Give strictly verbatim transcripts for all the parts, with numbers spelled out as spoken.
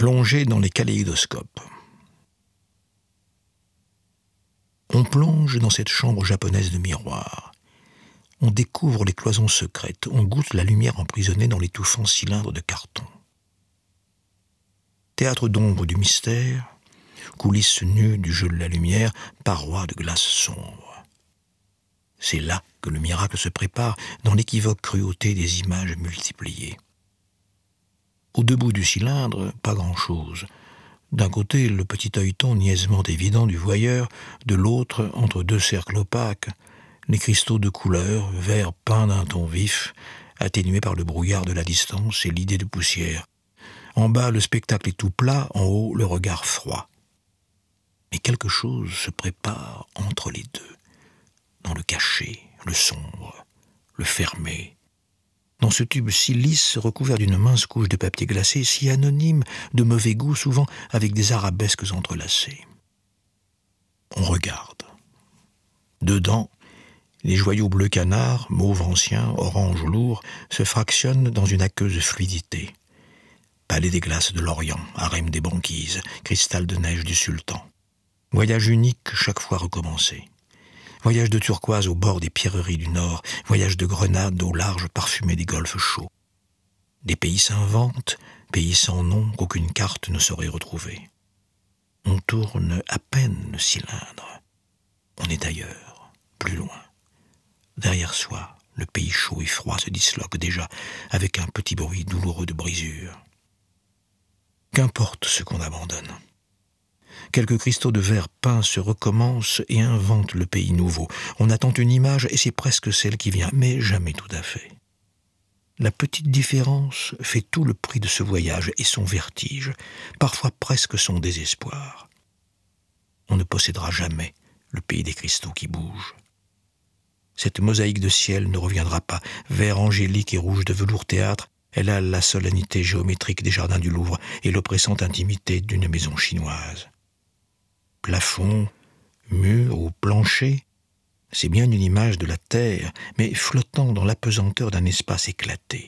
Plongée dans les kaléidoscopes. On plonge dans cette chambre japonaise de miroirs. On découvre les cloisons secrètes, on goûte la lumière emprisonnée dans l'étouffant cylindre de carton. Théâtre d'ombre du mystère, coulisses nues du jeu de la lumière, parois de glace sombre. C'est là que le miracle se prépare, dans l'équivoque cruauté des images multipliées. Au debout du cylindre, pas grand-chose. D'un côté, le petit œilleton niaisement évident du voyeur, de l'autre, entre deux cercles opaques, les cristaux de couleur, vert peint d'un ton vif, atténués par le brouillard de la distance et l'idée de poussière. En bas, le spectacle est tout plat, en haut, le regard froid. Mais quelque chose se prépare entre les deux, dans le caché, le sombre, le fermé. Dans ce tube si lisse, recouvert d'une mince couche de papier glacé, si anonyme, de mauvais goût, souvent avec des arabesques entrelacées. On regarde. Dedans, les joyaux bleu canard, mauve ancien, orange lourd, se fractionnent dans une aqueuse fluidité. Palais des glaces de l'Orient, harem des banquises, cristal de neige du sultan. Voyage unique, chaque fois recommencé. Voyage de turquoise au bord des pierreries du Nord, voyage de grenade au large parfumé des golfes chauds. Des pays s'inventent, pays sans nom qu'aucune carte ne saurait retrouver. On tourne à peine le cylindre. On est ailleurs, plus loin. Derrière soi, le pays chaud et froid se disloque déjà avec un petit bruit douloureux de brisure. Qu'importe ce qu'on abandonne. Quelques cristaux de verre peint se recommencent et inventent le pays nouveau. On attend une image et c'est presque celle qui vient, mais jamais tout à fait. La petite différence fait tout le prix de ce voyage et son vertige, parfois presque son désespoir. On ne possédera jamais le pays des cristaux qui bougent. Cette mosaïque de ciel ne reviendra pas, vert angélique et rouge de velours théâtre, elle a la solennité géométrique des jardins du Louvre et l'oppressante intimité d'une maison chinoise. Plafond, mur ou plancher, c'est bien une image de la terre, mais flottant dans l'apesanteur d'un espace éclaté.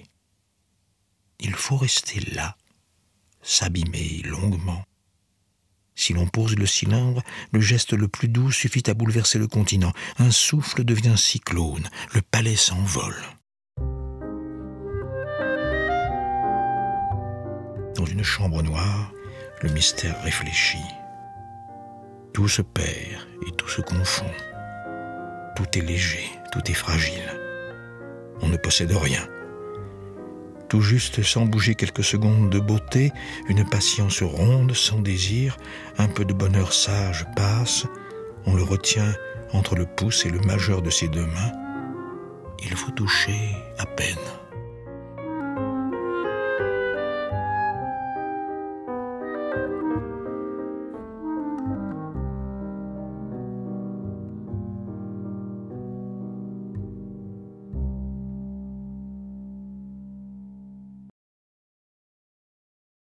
Il faut rester là, s'abîmer longuement. Si l'on pose le cylindre, le geste le plus doux suffit à bouleverser le continent. Un souffle devient cyclone, le palais s'envole. Dans une chambre noire, le mystère réfléchit. Tout se perd et tout se confond. Tout est léger, tout est fragile. On ne possède rien. Tout juste sans bouger quelques secondes de beauté, une patience ronde, sans désir, un peu de bonheur sage passe, on le retient entre le pouce et le majeur de ses deux mains. Il faut toucher à peine.